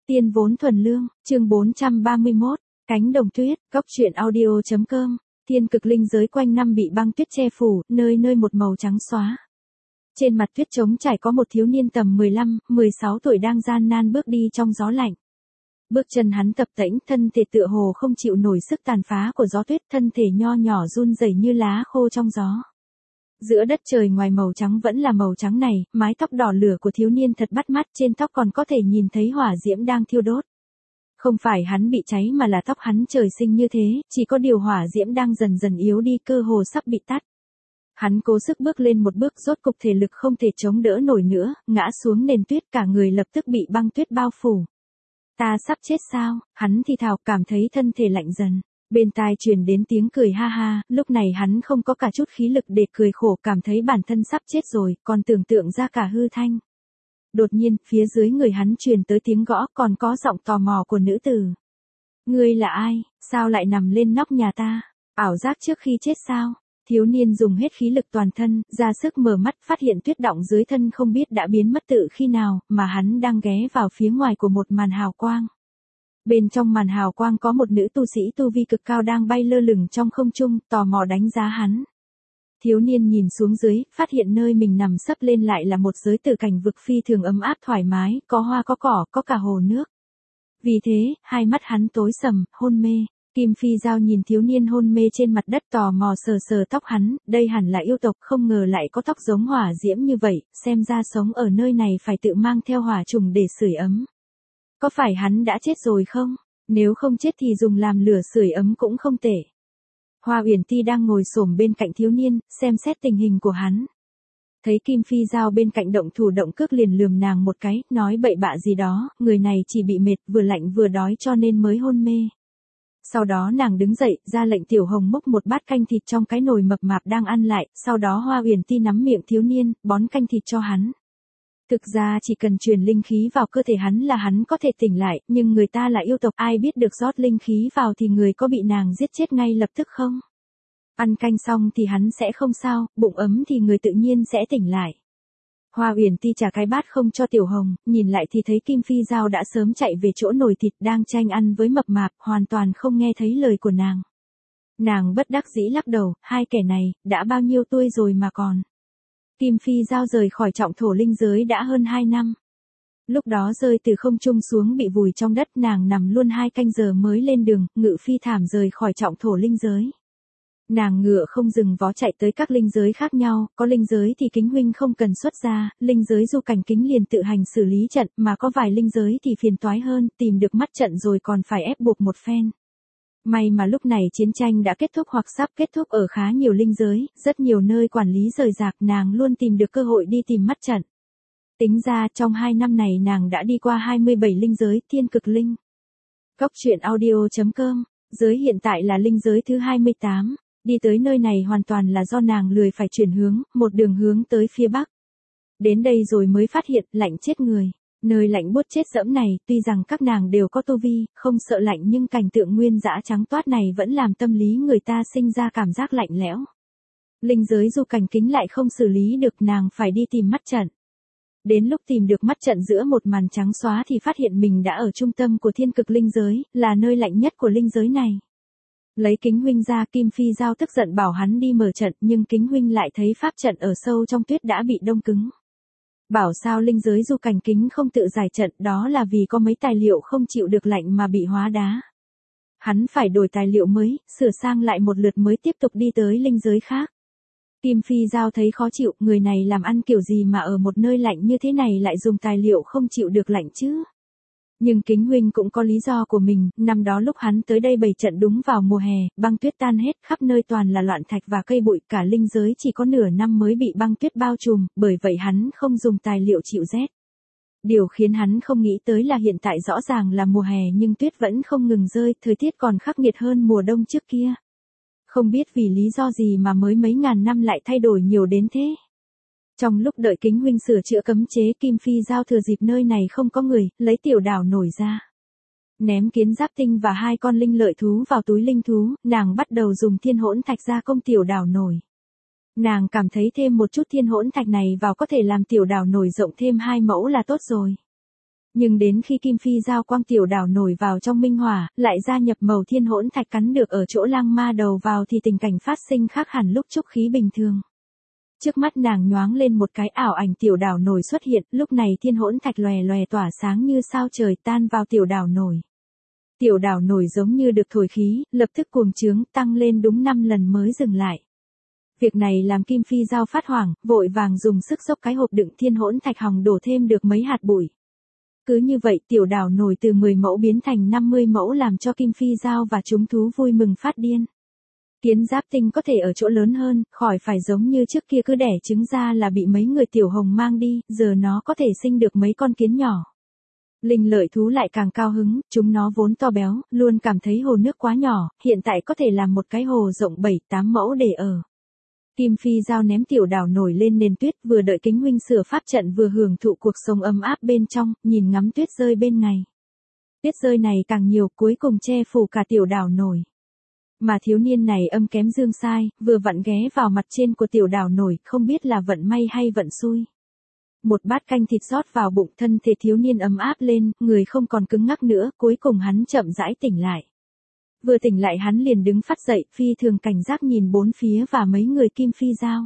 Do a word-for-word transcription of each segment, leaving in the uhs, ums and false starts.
Tiên vốn thuần lương, chương bốn trăm ba mươi mốt, cánh đồng tuyết, góc truyện audio.com, thiên cực linh giới quanh năm bị băng tuyết che phủ, nơi nơi một màu trắng xóa. Trên mặt tuyết trống trải có một thiếu niên tầm mười lăm, mười sáu tuổi đang gian nan bước đi trong gió lạnh. Bước chân hắn tập tễnh, thân thể tựa hồ không chịu nổi sức tàn phá của gió tuyết, thân thể nho nhỏ run rẩy như lá khô trong gió. Giữa đất trời ngoài màu trắng vẫn là màu trắng này, mái tóc đỏ lửa của thiếu niên thật bắt mắt, trên tóc còn có thể nhìn thấy hỏa diễm đang thiêu đốt. Không phải hắn bị cháy mà là tóc hắn trời sinh như thế, chỉ có điều hỏa diễm đang dần dần yếu đi, cơ hồ sắp bị tắt. Hắn cố sức bước lên một bước, rốt cục thể lực không thể chống đỡ nổi nữa, ngã xuống nền tuyết, cả người lập tức bị băng tuyết bao phủ. Ta sắp chết sao? Hắn thì thào, cảm thấy thân thể lạnh dần. Bên tai truyền đến tiếng cười ha ha, lúc này hắn không có cả chút khí lực để cười khổ, cảm thấy bản thân sắp chết rồi, còn tưởng tượng ra cả hư thanh. Đột nhiên, phía dưới người hắn truyền tới tiếng gõ, còn có giọng tò mò của nữ tử. Ngươi là ai? Sao lại nằm lên nóc nhà ta? Ảo giác trước khi chết sao? Thiếu niên dùng hết khí lực toàn thân, ra sức mở mắt, phát hiện tuyết đọng dưới thân không biết đã biến mất tự khi nào, mà hắn đang ghé vào phía ngoài của một màn hào quang. Bên trong màn hào quang có một nữ tu sĩ tu vi cực cao đang bay lơ lửng trong không trung, tò mò đánh giá hắn. Thiếu niên nhìn xuống dưới, phát hiện nơi mình nằm sấp lên lại là một giới tử cảnh vực phi thường ấm áp thoải mái, có hoa có cỏ, có cả hồ nước. Vì thế, hai mắt hắn tối sầm, hôn mê. Kim Phi Giao nhìn thiếu niên hôn mê trên mặt đất, tò mò sờ sờ tóc hắn, đây hẳn là yêu tộc, không ngờ lại có tóc giống hỏa diễm như vậy, xem ra sống ở nơi này phải tự mang theo hỏa trùng để sưởi ấm. Có phải hắn đã chết rồi không? Nếu không chết thì dùng làm lửa sưởi ấm cũng không tệ. Hoa Uyển Ti đang ngồi xổm bên cạnh thiếu niên, xem xét tình hình của hắn. Thấy Kim Phi Giao bên cạnh động thủ động cước liền lườm nàng một cái, nói bậy bạ gì đó, người này chỉ bị mệt, vừa lạnh vừa đói cho nên mới hôn mê. Sau đó nàng đứng dậy, ra lệnh Tiểu Hồng múc một bát canh thịt trong cái nồi mập mạp đang ăn lại, sau đó Hoa Uyển Ti nắm miệng thiếu niên, bón canh thịt cho hắn. Thực ra chỉ cần truyền linh khí vào cơ thể hắn là hắn có thể tỉnh lại, nhưng người ta là yêu tộc, ai biết được rót linh khí vào thì người có bị nàng giết chết ngay lập tức không? Ăn canh xong thì hắn sẽ không sao, bụng ấm thì người tự nhiên sẽ tỉnh lại. Hoa Uyển Ti trả cái bát không cho Tiểu Hồng, nhìn lại thì thấy Kim Phi Giao đã sớm chạy về chỗ nồi thịt đang tranh ăn với mập mạp, hoàn toàn không nghe thấy lời của nàng. Nàng bất đắc dĩ lắc đầu, hai kẻ này, đã bao nhiêu tuổi rồi mà còn. Kim Phi Giao rời khỏi trọng thổ linh giới đã hơn hai năm. Lúc đó rơi từ không trung xuống bị vùi trong đất, nàng nằm luôn hai canh giờ mới lên đường, ngự phi thảm rời khỏi trọng thổ linh giới. Nàng ngựa không dừng vó chạy tới các linh giới khác nhau, có linh giới thì Kính huynh không cần xuất ra, linh giới Du Cảnh Kính liền tự hành xử lý trận, mà có vài linh giới thì phiền toái hơn, tìm được mắt trận rồi còn phải ép buộc một phen. May mà lúc này chiến tranh đã kết thúc hoặc sắp kết thúc ở khá nhiều linh giới, rất nhiều nơi quản lý rời rạc, nàng luôn tìm được cơ hội đi tìm mắt trận. Tính ra trong hai năm này nàng đã đi qua hai mươi bảy linh giới, thiên cực linh. Góc truyện audio.com, giới hiện tại là linh giới thứ hai mươi tám, đi tới nơi này hoàn toàn là do nàng lười phải chuyển hướng, một đường hướng tới phía bắc. Đến đây rồi mới phát hiện, lạnh chết người. Nơi lạnh buốt chết dẫm này, tuy rằng các nàng đều có tu vi, không sợ lạnh nhưng cảnh tượng nguyên dã trắng toát này vẫn làm tâm lý người ta sinh ra cảm giác lạnh lẽo. Linh giới Du Cảnh Kính lại không xử lý được, nàng phải đi tìm mắt trận. Đến lúc tìm được mắt trận giữa một màn trắng xóa thì phát hiện mình đã ở trung tâm của thiên cực linh giới, là nơi lạnh nhất của linh giới này. Lấy Kính huynh ra, Kim Phi Giao tức giận bảo hắn đi mở trận, nhưng Kính huynh lại thấy pháp trận ở sâu trong tuyết đã bị đông cứng. Bảo sao linh giới Du Cảnh Kính không tự giải trận, đó là vì có mấy tài liệu không chịu được lạnh mà bị hóa đá. Hắn phải đổi tài liệu mới, sửa sang lại một lượt mới tiếp tục đi tới linh giới khác. Kim Phi Giao thấy khó chịu, người này làm ăn kiểu gì mà ở một nơi lạnh như thế này lại dùng tài liệu không chịu được lạnh chứ? Nhưng Kính huynh cũng có lý do của mình, năm đó lúc hắn tới đây bày trận đúng vào mùa hè, băng tuyết tan hết, khắp nơi toàn là loạn thạch và cây bụi, cả linh giới chỉ có nửa năm mới bị băng tuyết bao trùm, bởi vậy hắn không dùng tài liệu chịu rét. Điều khiến hắn không nghĩ tới là hiện tại rõ ràng là mùa hè nhưng tuyết vẫn không ngừng rơi, thời tiết còn khắc nghiệt hơn mùa đông trước kia. Không biết vì lý do gì mà mới mấy ngàn năm lại thay đổi nhiều đến thế. Trong lúc đợi Kính huynh sửa chữa cấm chế, Kim Phi Giao thừa dịp nơi này không có người, lấy tiểu đảo nổi ra. Ném kiến giáp tinh và hai con linh lợi thú vào túi linh thú, nàng bắt đầu dùng thiên hỗn thạch gia công tiểu đảo nổi. Nàng cảm thấy thêm một chút thiên hỗn thạch này vào có thể làm tiểu đảo nổi rộng thêm hai mẫu là tốt rồi. Nhưng đến khi Kim Phi Giao quang tiểu đảo nổi vào trong minh hỏa, lại gia nhập màu thiên hỗn thạch cắn được ở chỗ lang ma đầu vào thì tình cảnh phát sinh khác hẳn lúc trúc khí bình thường. Trước mắt nàng nhoáng lên một cái ảo ảnh tiểu đảo nổi xuất hiện, lúc này thiên hỗn thạch lòe lòe tỏa sáng như sao trời tan vào tiểu đảo nổi. Tiểu đảo nổi giống như được thổi khí, lập tức cuồng trướng tăng lên đúng năm lần mới dừng lại. Việc này làm Kim Phi Giao phát hoảng, vội vàng dùng sức xốc cái hộp đựng thiên hỗn thạch hòng đổ thêm được mấy hạt bụi. Cứ như vậy tiểu đảo nổi từ mười mẫu biến thành năm mươi mẫu làm cho Kim Phi Giao và chúng thú vui mừng phát điên. Kiến giáp tinh có thể ở chỗ lớn hơn, khỏi phải giống như trước kia cứ đẻ trứng ra là bị mấy người tiểu hồng mang đi, giờ nó có thể sinh được mấy con kiến nhỏ. Linh lợi thú lại càng cao hứng, chúng nó vốn to béo, luôn cảm thấy hồ nước quá nhỏ, hiện tại có thể làm một cái hồ rộng bảy tám mẫu để ở. Kim Phi Giao ném tiểu đảo nổi lên nền tuyết, vừa đợi Kính huynh sửa pháp trận vừa hưởng thụ cuộc sống ấm áp bên trong, nhìn ngắm tuyết rơi bên ngày. Tuyết rơi này càng nhiều, cuối cùng che phủ cả tiểu đảo nổi. Mà thiếu niên này âm kém dương sai, vừa vặn ghé vào mặt trên của tiểu đảo nổi, không biết là vận may hay vận xui. Một bát canh thịt rót vào bụng, thân thể thiếu niên ấm áp lên, người không còn cứng ngắc nữa, cuối cùng hắn chậm rãi tỉnh lại. Vừa tỉnh lại hắn liền đứng phát dậy, phi thường cảnh giác nhìn bốn phía và mấy người Kim Phi Giao.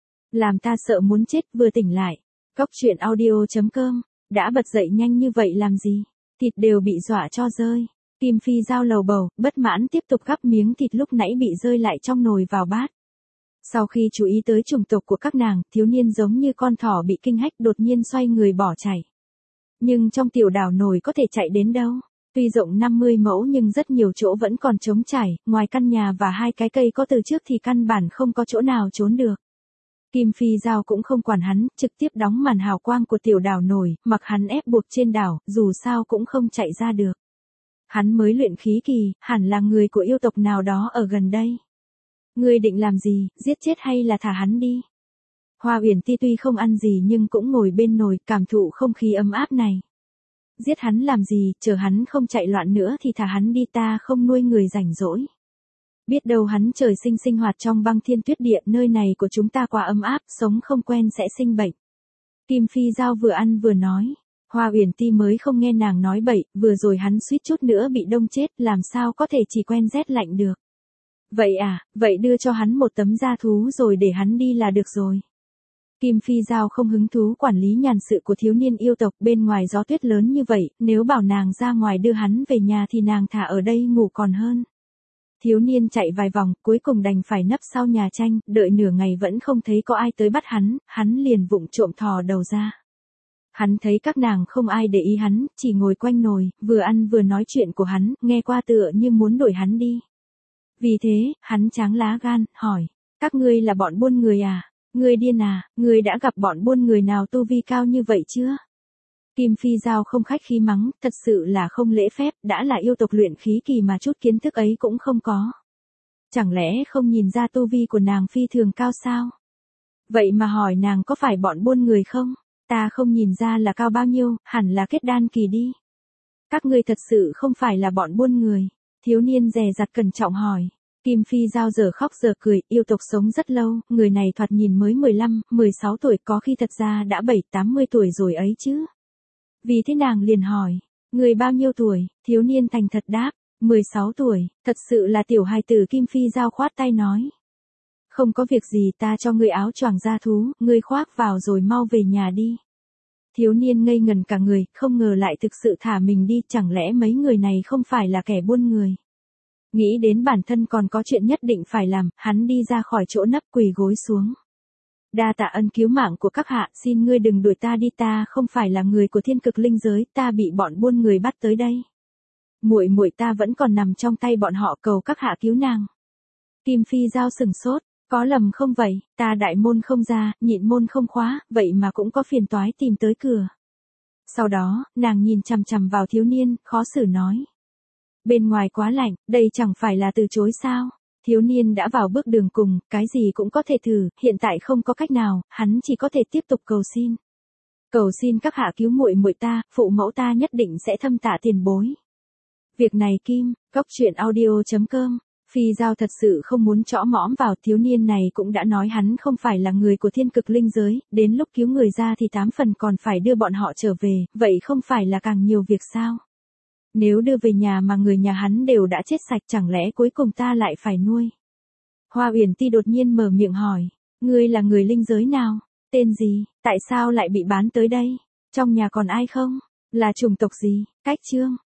Làm ta sợ muốn chết, vừa tỉnh lại. Cóc truyện audio chấm com, đã bật dậy nhanh như vậy làm gì? Thịt đều bị dọa cho rơi. Kim Phi Giao lầu bầu, bất mãn tiếp tục gắp miếng thịt lúc nãy bị rơi lại trong nồi vào bát. Sau khi chú ý tới chủng tộc của các nàng, thiếu niên giống như con thỏ bị kinh hách đột nhiên xoay người bỏ chạy. Nhưng trong tiểu đảo nổi có thể chạy đến đâu? Tuy rộng năm mươi mẫu nhưng rất nhiều chỗ vẫn còn trống trải, ngoài căn nhà và hai cái cây có từ trước thì căn bản không có chỗ nào trốn được. Kim Phi Giao cũng không quản hắn, trực tiếp đóng màn hào quang của tiểu đảo nổi, mặc hắn ép buộc trên đảo, dù sao cũng không chạy ra được. Hắn mới luyện khí kỳ, hẳn là người của yêu tộc nào đó ở gần đây. Ngươi định làm gì, giết chết hay là thả hắn đi? Hoa Uyển Ti tuy không ăn gì nhưng cũng ngồi bên nồi, cảm thụ không khí ấm áp này. Giết hắn làm gì, chờ hắn không chạy loạn nữa thì thả hắn đi, ta không nuôi người rảnh rỗi. Biết đâu hắn trời sinh sinh hoạt trong băng thiên tuyết địa, nơi này của chúng ta quá ấm áp, sống không quen sẽ sinh bệnh. Kim Phi Giao vừa ăn vừa nói. Hoa Uyển Ti mới không nghe nàng nói bậy, vừa rồi hắn suýt chút nữa bị đông chết, làm sao có thể chỉ quen rét lạnh được. Vậy à, vậy đưa cho hắn một tấm da thú rồi để hắn đi là được rồi. Kim Phi Giao không hứng thú quản lý nhàn sự của thiếu niên yêu tộc, bên ngoài gió tuyết lớn như vậy, nếu bảo nàng ra ngoài đưa hắn về nhà thì nàng thả ở đây ngủ còn hơn. Thiếu niên chạy vài vòng, cuối cùng đành phải nấp sau nhà tranh, đợi nửa ngày vẫn không thấy có ai tới bắt hắn, hắn liền vụng trộm thò đầu ra. Hắn thấy các nàng không ai để ý hắn, chỉ ngồi quanh nồi, vừa ăn vừa nói chuyện của hắn, nghe qua tựa như muốn đuổi hắn đi. Vì thế, hắn tráng lá gan, hỏi, các ngươi là bọn buôn người à? Ngươi điên à, ngươi đã gặp bọn buôn người nào tu vi cao như vậy chưa? Kim Phi Giao không khách khí mắng, thật sự là không lễ phép, đã là yêu tộc luyện khí kỳ mà chút kiến thức ấy cũng không có. Chẳng lẽ không nhìn ra tu vi của nàng phi thường cao sao? Vậy mà hỏi nàng có phải bọn buôn người không? Ta không nhìn ra là cao bao nhiêu, hẳn là kết đan kỳ đi. Các ngươi thật sự không phải là bọn buôn người. Thiếu niên dè dặt cẩn trọng hỏi. Kim Phi Giao giờ khóc giờ cười, yêu tộc sống rất lâu, người này thoạt nhìn mới mười lăm, mười sáu tuổi, có khi thật ra đã bảy tám mươi tuổi rồi ấy chứ. Vì thế nàng liền hỏi, người bao nhiêu tuổi? Thiếu niên thành thật đáp, mười sáu tuổi, thật sự là tiểu hài tử. Kim Phi Giao khoát tay nói. Không có việc gì, ta cho ngươi áo choàng da thú, ngươi khoác vào rồi mau về nhà đi. Thiếu niên ngây ngần cả người, không ngờ lại thực sự thả mình đi, chẳng lẽ mấy người này không phải là kẻ buôn người. Nghĩ đến bản thân còn có chuyện nhất định phải làm, hắn đi ra khỏi chỗ nấp quỳ gối xuống. Đa tạ ân cứu mạng của các hạ, xin ngươi đừng đuổi ta đi, ta không phải là người của thiên cực linh giới, ta bị bọn buôn người bắt tới đây. Muội muội ta vẫn còn nằm trong tay bọn họ, cầu các hạ cứu nàng. Kim Phi Giao sừng sốt, có lầm không vậy, ta đại môn không ra, nhịn môn không khóa, vậy mà cũng có phiền toái tìm tới cửa. Sau đó, nàng nhìn chằm chằm vào thiếu niên, khó xử nói. Bên ngoài quá lạnh, đây chẳng phải là từ chối sao? Thiếu niên đã vào bước đường cùng, cái gì cũng có thể thử, hiện tại không có cách nào, hắn chỉ có thể tiếp tục cầu xin. Cầu xin các hạ cứu muội muội ta, phụ mẫu ta nhất định sẽ thâm tạ tiền bối. Việc này Kim, Cóc truyện audio chấm com Phi Giao thật sự không muốn trõ mõm vào, thiếu niên này cũng đã nói hắn không phải là người của thiên cực linh giới, đến lúc cứu người ra thì tám phần còn phải đưa bọn họ trở về, vậy không phải là càng nhiều việc sao? Nếu đưa về nhà mà người nhà hắn đều đã chết sạch, chẳng lẽ cuối cùng ta lại phải nuôi? Hoa Uyển Ti đột nhiên mở miệng hỏi, ngươi là người linh giới nào? Tên gì? Tại sao lại bị bán tới đây? Trong nhà còn ai không? Là chủng tộc gì? Cách chương